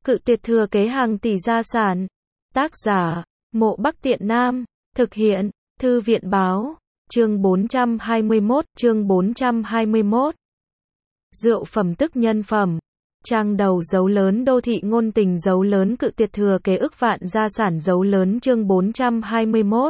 Cự tuyệt thừa kế hàng tỷ gia sản. Tác giả, Mộ Bắc Tiện Nam. Thực hiện, Thư viện báo. Chương 421. Rượu phẩm tức nhân phẩm. Trang đầu dấu lớn đô thị ngôn tình dấu lớn cự tuyệt thừa kế ức vạn gia sản dấu lớn chương 421.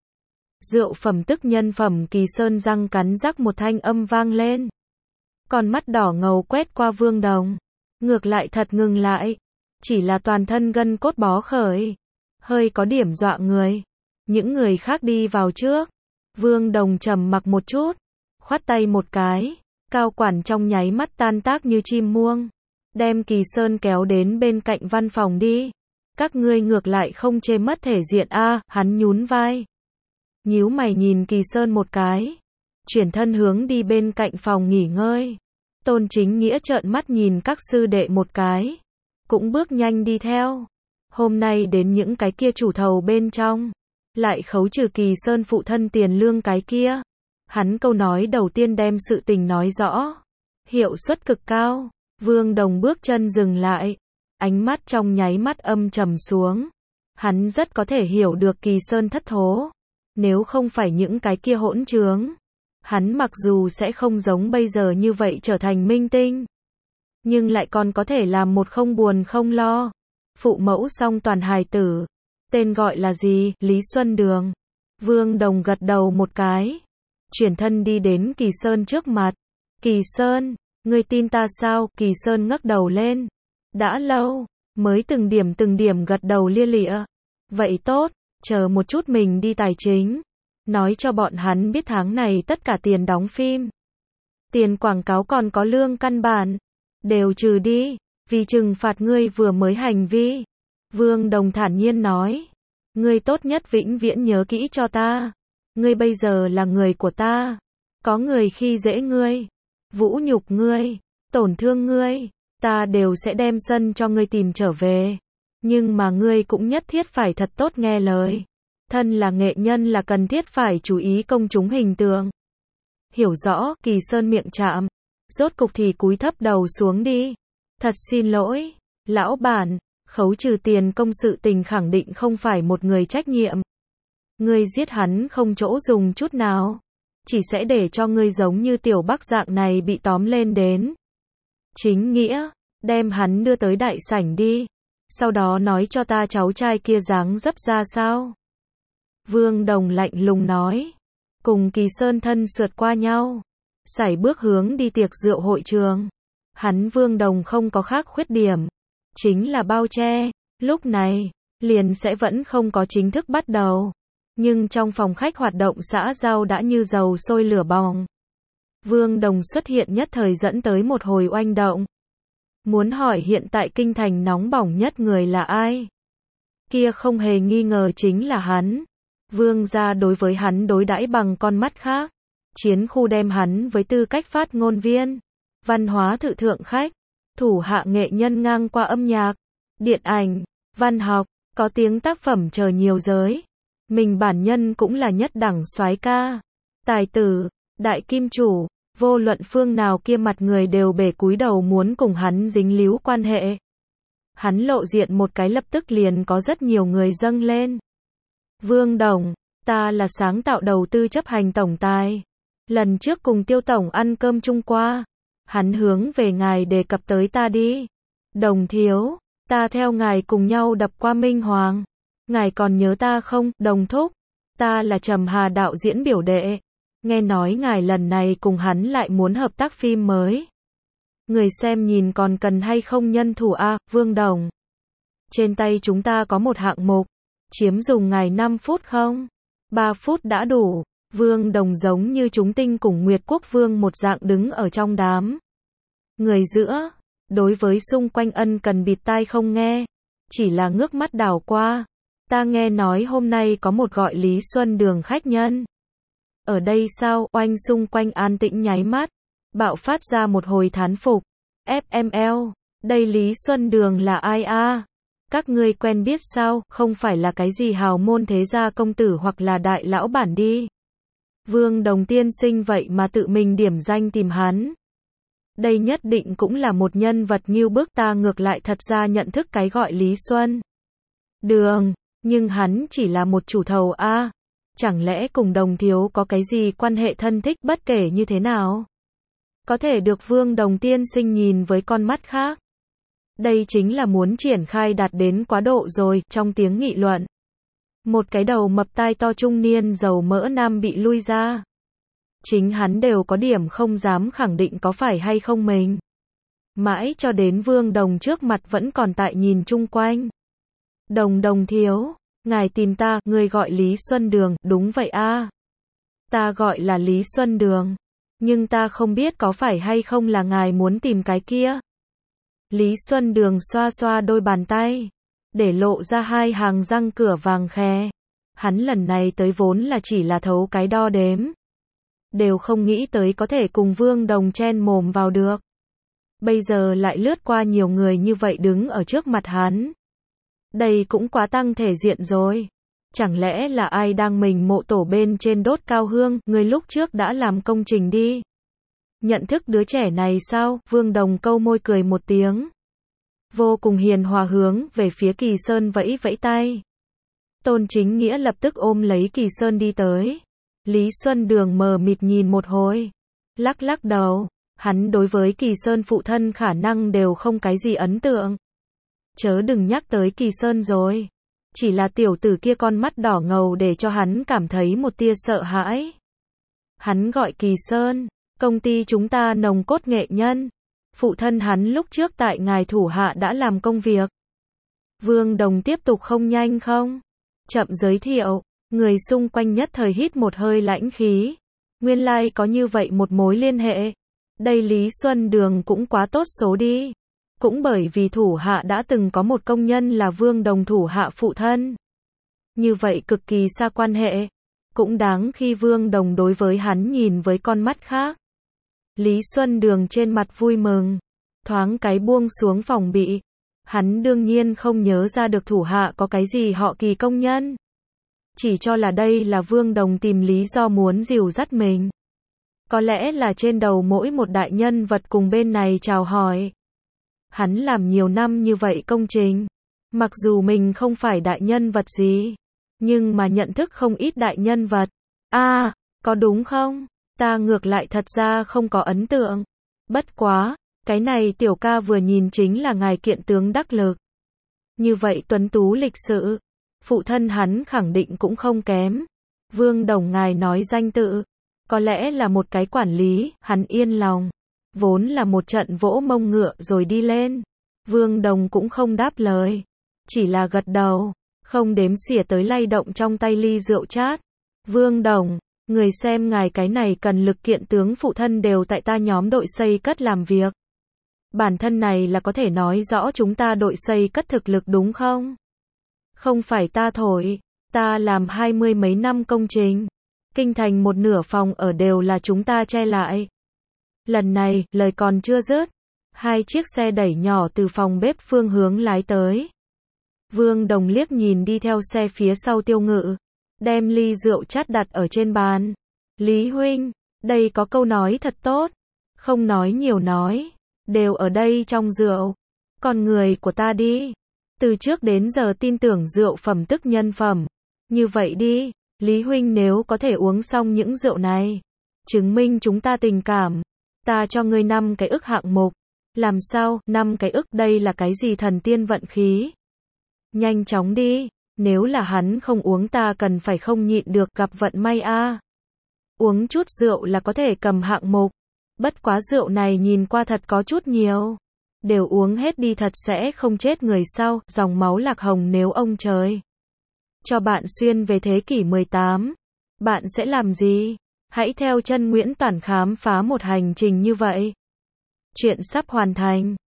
Rượu phẩm tức nhân phẩm. Kỳ Sơn răng cắn rắc một thanh âm vang lên. Con mắt đỏ ngầu quét qua Vương Đồng. Ngược lại thật ngừng lại. Chỉ là toàn thân gân cốt bó khởi. Hơi có điểm dọa người. Những người khác đi vào trước. Vương Đồng trầm mặc một chút. Khoát tay một cái. Cao quản trong nháy mắt tan tác như chim muông. Đem Kỳ Sơn kéo đến bên cạnh văn phòng đi. Các ngươi ngược lại không chê mất thể diện a. Hắn nhún vai. Nhíu mày nhìn Kỳ Sơn một cái. Chuyển thân hướng đi bên cạnh phòng nghỉ ngơi. Tôn Chính Nghĩa trợn mắt nhìn các sư đệ một cái. Cũng bước nhanh đi theo. Hôm nay đến những cái kia chủ thầu bên trong. Lại khấu trừ Kỳ Sơn phụ thân tiền lương cái kia. Hắn câu nói đầu tiên đem sự tình nói rõ. Hiệu suất cực cao. Vương Đồng bước chân dừng lại. Ánh mắt trong nháy mắt âm trầm xuống. Hắn rất có thể hiểu được Kỳ Sơn thất thố. Nếu không phải những cái kia hỗn trướng. Hắn mặc dù sẽ không giống bây giờ như vậy trở thành minh tinh. Nhưng lại còn có thể làm một không buồn không lo. Phụ mẫu song toàn hài tử. Tên gọi là gì? Lý Xuân Đường. Vương Đồng gật đầu một cái. Chuyển thân đi đến Kỳ Sơn trước mặt. Kỳ Sơn, ngươi tin ta sao? Kỳ Sơn ngẩng đầu lên. Đã lâu, mới từng điểm gật đầu lia lịa. Vậy tốt, chờ một chút mình đi tài chính. Nói cho bọn hắn biết tháng này tất cả tiền đóng phim. Tiền quảng cáo còn có lương căn bản. Đều trừ đi, vì trừng phạt ngươi vừa mới hành vi. Vương Đồng thản nhiên nói. Ngươi tốt nhất vĩnh viễn nhớ kỹ cho ta. Ngươi bây giờ là người của ta. Có người khi dễ ngươi, vũ nhục ngươi, tổn thương ngươi, ta đều sẽ đem sân cho ngươi tìm trở về. Nhưng mà ngươi cũng nhất thiết phải thật tốt nghe lời. Thân là nghệ nhân là cần thiết phải chú ý công chúng hình tượng. Hiểu rõ, Kỳ Sơn miệng chạm. Rốt cục thì cúi thấp đầu xuống đi. Thật xin lỗi, lão bản, khấu trừ tiền công sự tình khẳng định không phải một người trách nhiệm. Ngươi giết hắn không chỗ dùng chút nào. Chỉ sẽ để cho ngươi giống như Tiểu Bắc dạng này bị tóm lên đến. Chính Nghĩa, đem hắn đưa tới đại sảnh đi. Sau đó nói cho ta cháu trai kia dáng dấp ra sao. Vương Đồng lạnh lùng nói. Cùng Kỳ Sơn thân sượt qua nhau. Sải bước hướng đi tiệc rượu hội trường. Hắn Vương Đồng không có khác khuyết điểm. Chính là bao che. Lúc này, liền sẽ vẫn không có chính thức bắt đầu. Nhưng trong phòng khách hoạt động xã giao đã như dầu sôi lửa bỏng. Vương Đồng xuất hiện nhất thời dẫn tới một hồi oanh động. Muốn hỏi hiện tại kinh thành nóng bỏng nhất người là ai? Kia không hề nghi ngờ chính là hắn. Vương gia đối với hắn đối đãi bằng con mắt khác. Chiến khu đem hắn với tư cách phát ngôn viên, văn hóa thự thượng khách, thủ hạ nghệ nhân ngang qua âm nhạc, điện ảnh, văn học, có tiếng tác phẩm chờ nhiều giới. Mình bản nhân cũng là nhất đẳng soái ca, tài tử, đại kim chủ, vô luận phương nào kia mặt người đều bể cúi đầu muốn cùng hắn dính líu quan hệ. Hắn lộ diện một cái lập tức liền có rất nhiều người dâng lên. Vương Đồng, ta là sáng tạo đầu tư chấp hành tổng tài. Lần trước cùng Tiêu tổng ăn cơm chung qua, hắn hướng về ngài đề cập tới ta đi. Đồng thiếu, ta theo ngài cùng nhau đập qua Minh Hoàng. Ngài còn nhớ ta không, Đồng thúc? Ta là Trầm Hà đạo diễn biểu đệ. Nghe nói ngài lần này cùng hắn lại muốn hợp tác phim mới. Người xem nhìn còn cần hay không nhân thủ a, Vương Đồng? Trên tay chúng ta có một hạng mục. Chiếm dùng ngài 5 phút không? 3 phút đã đủ. Vương Đồng giống như chúng tinh cùng Nguyệt Quốc Vương một dạng đứng ở trong đám người giữa, đối với xung quanh ân cần bịt tai không nghe, chỉ là ngước mắt đảo qua. Ta nghe nói hôm nay có một gọi Lý Xuân Đường khách nhân. Ở đây sao? Oanh xung quanh an tĩnh nháy mắt, bạo phát ra một hồi thán phục. FML, đây Lý Xuân Đường là ai a? Các ngươi quen biết sao? Không phải là cái gì hào môn thế gia công tử hoặc là đại lão bản đi. Vương Đồng tiên sinh vậy mà tự mình điểm danh tìm hắn. Đây nhất định cũng là một nhân vật ngưu bức, ta ngược lại thật ra nhận thức cái gọi Lý Xuân Đường, nhưng hắn chỉ là một chủ thầu a. Chẳng lẽ cùng Đồng thiếu có cái gì quan hệ thân thích, bất kể như thế nào, có thể được Vương Đồng tiên sinh nhìn với con mắt khác. Đây chính là muốn triển khai đạt đến quá độ rồi. Trong tiếng nghị luận, một cái đầu mập tai to trung niên dầu mỡ nam bị lui ra. Chính hắn đều có điểm không dám khẳng định có phải hay không mình. Mãi cho đến Vương Đồng trước mặt vẫn còn tại nhìn chung quanh. Đồng thiếu, ngài tìm ta, người gọi Lý Xuân Đường, đúng vậy a. Ta gọi là Lý Xuân Đường, nhưng ta không biết có phải hay không là ngài muốn tìm cái kia. Lý Xuân Đường xoa xoa đôi bàn tay, để lộ ra hai hàng răng cửa vàng khè. Hắn lần này tới vốn là chỉ là thấu cái đo đếm. Đều không nghĩ tới có thể cùng Vương Đồng chen mồm vào được. Bây giờ lại lướt qua nhiều người như vậy đứng ở trước mặt hắn. Đây cũng quá tăng thể diện rồi. Chẳng lẽ là ai đang mình mộ tổ bên trên đốt cao hương, người lúc trước đã làm công trình đi. Nhận thức đứa trẻ này sao? Vương Đồng câu môi cười một tiếng. Vô cùng hiền hòa hướng về phía Kỳ Sơn vẫy vẫy tay. Tôn Chính Nghĩa lập tức ôm lấy Kỳ Sơn đi tới. Lý Xuân Đường mờ mịt nhìn một hồi. Lắc lắc đầu. Hắn đối với Kỳ Sơn phụ thân khả năng đều không cái gì ấn tượng. Chớ đừng nhắc tới Kỳ Sơn rồi. Chỉ là tiểu tử kia con mắt đỏ ngầu để cho hắn cảm thấy một tia sợ hãi. Hắn gọi Kỳ Sơn, công ty chúng ta nồng cốt nghệ nhân. Phụ thân hắn lúc trước tại ngài thủ hạ đã làm công việc. Vương Đồng tiếp tục không nhanh không? Chậm giới thiệu, người xung quanh nhất thời hít một hơi lãnh khí. Nguyên lai có như vậy một mối liên hệ. Đây Lý Xuân Đường cũng quá tốt số đi. Cũng bởi vì thủ hạ đã từng có một công nhân là Vương Đồng thủ hạ phụ thân. Như vậy cực kỳ xa quan hệ. Cũng đáng khi Vương Đồng đối với hắn nhìn với con mắt khác. Lý Xuân Đường trên mặt vui mừng. Thoáng cái buông xuống phòng bị. Hắn đương nhiên không nhớ ra được thủ hạ có cái gì họ Kỳ công nhân. Chỉ cho là đây là Vương Đồng tìm lý do muốn dìu dắt mình. Có lẽ là trên đầu mỗi một đại nhân vật cùng bên này chào hỏi. Hắn làm nhiều năm như vậy công trình. Mặc dù mình không phải đại nhân vật gì, nhưng mà nhận thức không ít đại nhân vật. Có đúng không? Ta ngược lại thật ra không có ấn tượng. Bất quá, cái này tiểu ca vừa nhìn chính là ngài kiện tướng đắc lực. Như vậy tuấn tú lịch sự. Phụ thân hắn khẳng định cũng không kém. Vương Đồng ngài nói danh tự. Có lẽ là một cái quản lý, hắn yên lòng. Vốn là một trận vỗ mông ngựa rồi đi lên. Vương Đồng cũng không đáp lời. Chỉ là gật đầu. Không đếm xỉa tới lay động trong tay ly rượu chát. Vương Đồng, người xem ngài cái này cần lực kiện tướng phụ thân đều tại ta nhóm đội xây cất làm việc. Bản thân này là có thể nói rõ chúng ta đội xây cất thực lực đúng không? Không phải ta thổi. Ta làm 20 mấy năm công trình. Kinh thành một nửa phòng ở đều là chúng ta che lại. Lần này, lời còn chưa dứt. Hai chiếc xe đẩy nhỏ từ phòng bếp phương hướng lái tới. Vương Đồng liếc nhìn đi theo xe phía sau Tiêu Ngự. Đem ly rượu chát đặt ở trên bàn. Lý huynh, đây có câu nói thật tốt. Không nói nhiều nói. Đều ở đây trong rượu. Con người của ta đi. Từ trước đến giờ tin tưởng rượu phẩm tức nhân phẩm. Như vậy đi, Lý huynh nếu có thể uống xong những rượu này. Chứng minh chúng ta tình cảm. Ta cho ngươi 5 cái ức hạng mục. Làm sao, 5 cái ức đây là cái gì thần tiên vận khí? Nhanh chóng đi, nếu là hắn không uống ta cần phải không nhịn được gặp vận may a. Uống chút rượu là có thể cầm hạng mục. Bất quá rượu này nhìn qua thật có chút nhiều. Đều uống hết đi thật sẽ không chết người sau, dòng máu lạc hồng nếu ông trời cho bạn xuyên về thế kỷ 18. Bạn sẽ làm gì? Hãy theo chân Nguyễn Toản khám phá một hành trình như vậy. Chuyện sắp hoàn thành.